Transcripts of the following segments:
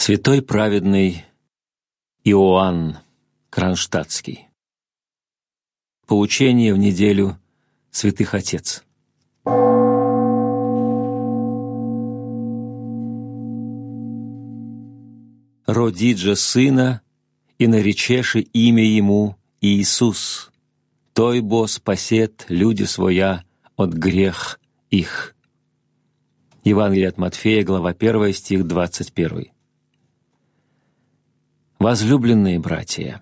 Святой праведный Иоанн Кронштадтский. Поучение в неделю святых отец. «Роди же сына, и наречеши имя ему Иисус, той бо спасет люди своя от грех их». Евангелие от Матфея, глава 1, стих 21. Возлюбленные братья,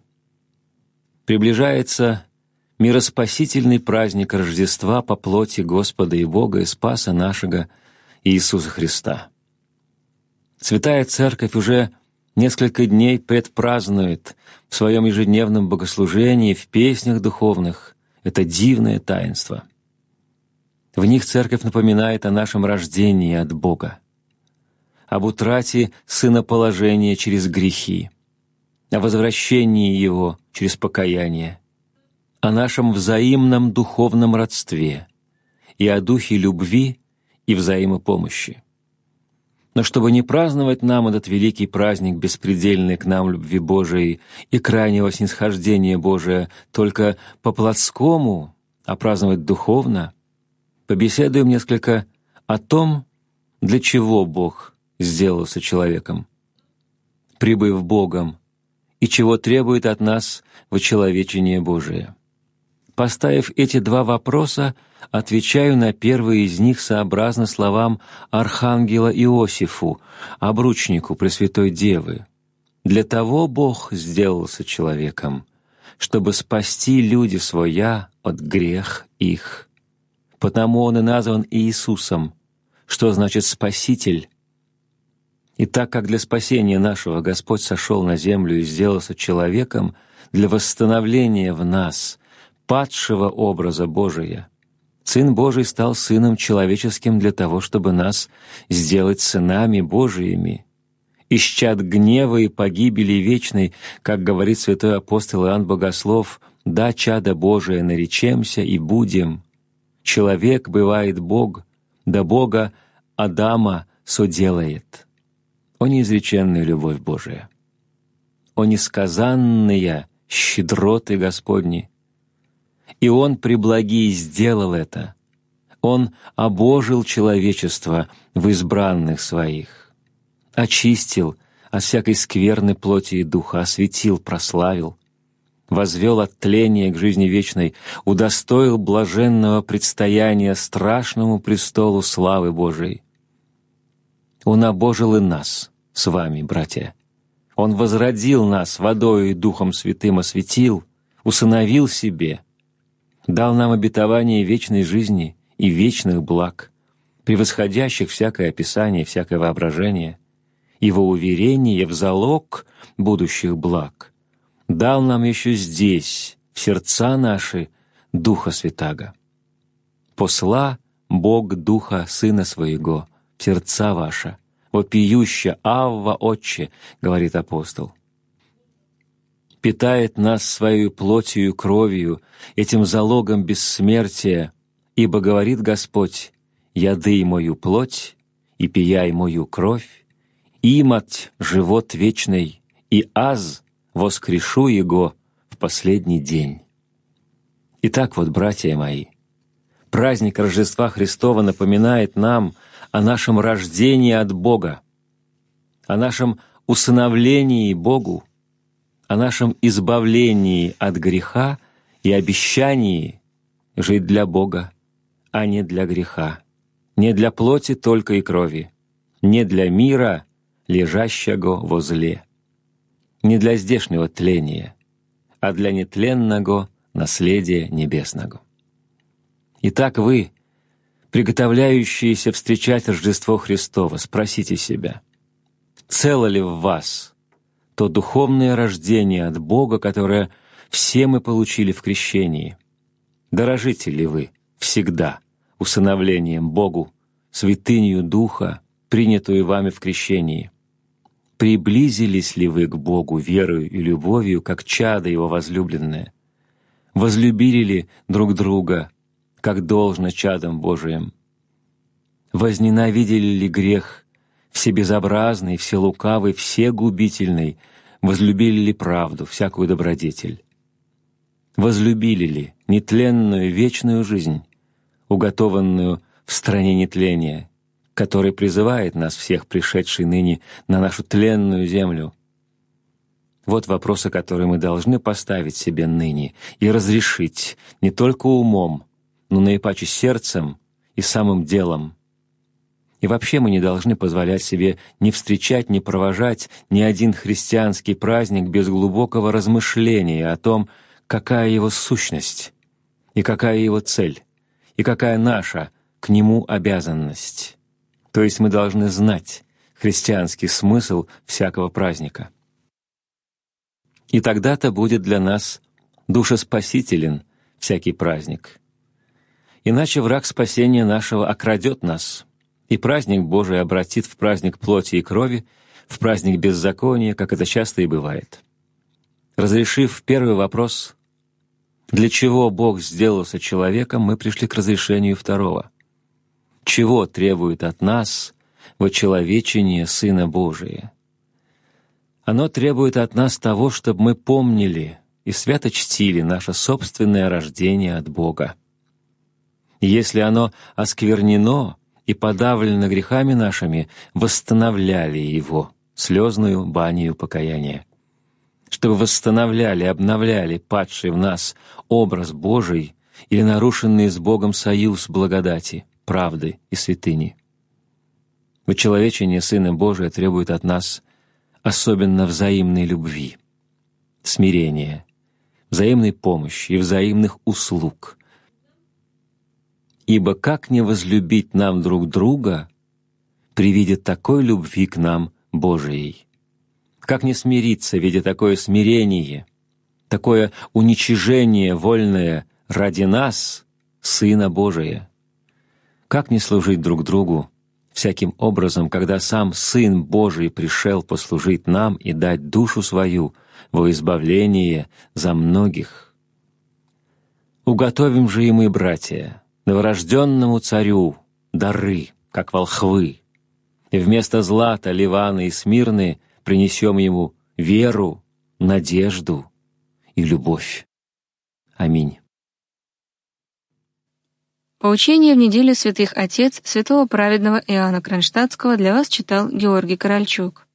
приближается мироспасительный праздник Рождества по плоти Господа и Бога и Спаса нашего Иисуса Христа. Святая Церковь уже несколько дней предпразднует в своем ежедневном богослужении, в песнях духовных это дивное таинство. В них Церковь напоминает о нашем рождении от Бога, об утрате сыноположения через грехи, о возвращении Его через покаяние, о нашем взаимном духовном родстве и о духе любви и взаимопомощи. Но чтобы не праздновать нам этот великий праздник беспредельной к нам любви Божией и крайнего снисхождения Божия только по-плотскому, а праздновать духовно, побеседуем несколько о том, для чего Бог сделался человеком, прибыв Богом, и чего требует от нас вочеловечение Божие. Поставив эти два вопроса, отвечаю на первый из них сообразно словам архангела Иосифу, обручнику Пресвятой Девы. «Для того Бог сделался человеком, чтобы спасти люди своя от грех их. Потому Он и назван Иисусом, что значит «спаситель». И так как для спасения нашего Господь сошел на землю и сделался человеком для восстановления в нас падшего образа Божия, Сын Божий стал Сыном человеческим для того, чтобы нас сделать сынами Божиими, из чад гнева и погибели вечной, как говорит святой апостол Иоанн Богослов, «Да, чадо Божие наречемся и будем. Человек бывает Бог, да Бога Адама соделает». О неизреченная любовь Божия! О несказанные щедроты Господни! И Он преблагий сделал это. Он обожил человечество в избранных Своих, очистил от всякой скверны плоти и духа, осветил, прославил, возвел от тления к жизни вечной, удостоил блаженного предстояния страшному престолу славы Божией. Он обожил и нас с вами, братья. Он возродил нас водою и Духом Святым, осветил, усыновил себе, дал нам обетование вечной жизни и вечных благ, превосходящих всякое описание, всякое воображение, Его уверение в залог будущих благ, дал нам еще здесь, в сердца наши, Духа Святаго. «Посла Бог Духа Сына Своего в сердца ваша, вопиюще, Авва, Отче», — говорит апостол. Питает нас своей плотью и кровью, этим залогом бессмертия, ибо говорит Господь: «Яды мою плоть и пияй мою кровь, имать живот вечный, и аз воскрешу его в последний день». Итак, вот, братья мои, праздник Рождества Христова напоминает нам о нашем рождении от Бога, о нашем усыновлении Богу, о нашем избавлении от греха и обещании жить для Бога, а не для греха, не для плоти только и крови, не для мира, лежащего во зле, не для здешнего тления, а для нетленного наследия небесного. Итак, вы, приготовляющиеся встречать Рождество Христово, спросите себя, цело ли в вас то духовное рождение от Бога, которое все мы получили в крещении? Дорожите ли вы всегда усыновлением Богу, святынью Духа, принятую вами в крещении? Приблизились ли вы к Богу верою и любовью, как чадо Его возлюбленное? Возлюбили ли друг друга, как должно чадом Божиим? Возненавидели ли грех всебезобразный, вселукавый, всегубительный, возлюбили ли правду, всякую добродетель? Возлюбили ли нетленную вечную жизнь, уготованную в стране нетления, который призывает нас всех, пришедший ныне на нашу тленную землю? Вот вопросы, которые мы должны поставить себе ныне и разрешить не только умом, но наипаче сердцем и самым делом. И вообще мы не должны позволять себе не встречать, не провожать ни один христианский праздник без глубокого размышления о том, какая его сущность, и какая его цель, и какая наша к нему обязанность. То есть мы должны знать христианский смысл всякого праздника. И тогда-то будет для нас душеспасителен всякий праздник. Иначе враг спасения нашего окрадет нас, и праздник Божий обратит в праздник плоти и крови, в праздник беззакония, как это часто и бывает. Разрешив первый вопрос, для чего Бог сделался человеком, мы пришли к разрешению второго. Чего требует от нас вочеловечение Сына Божия? Оно требует от нас того, чтобы мы помнили и свято чтили наше собственное рождение от Бога. И если оно осквернено и подавлено грехами нашими, восстановляли его слезную банию покаяния, чтобы восстановляли, обновляли падший в нас образ Божий или нарушенный с Богом союз благодати, правды и святыни. Вочеловечение Сына Божия требует от нас особенно взаимной любви, смирения, взаимной помощи и взаимных услуг. Ибо как не возлюбить нам друг друга при виде такой любви к нам Божией? Как не смириться, видя такое смирение, такое уничижение вольное ради нас, Сына Божия? Как не служить друг другу всяким образом, когда сам Сын Божий пришел послужить нам и дать душу свою во избавление за многих? Уготовим же и мы, братья, новорожденному царю дары, как волхвы, и вместо злата, Ливана и Смирны принесем ему веру, надежду и любовь. Аминь. Поучение в неделю святых Отец святого праведного Иоанна Кронштадтского для вас читал Георгий Корольчук.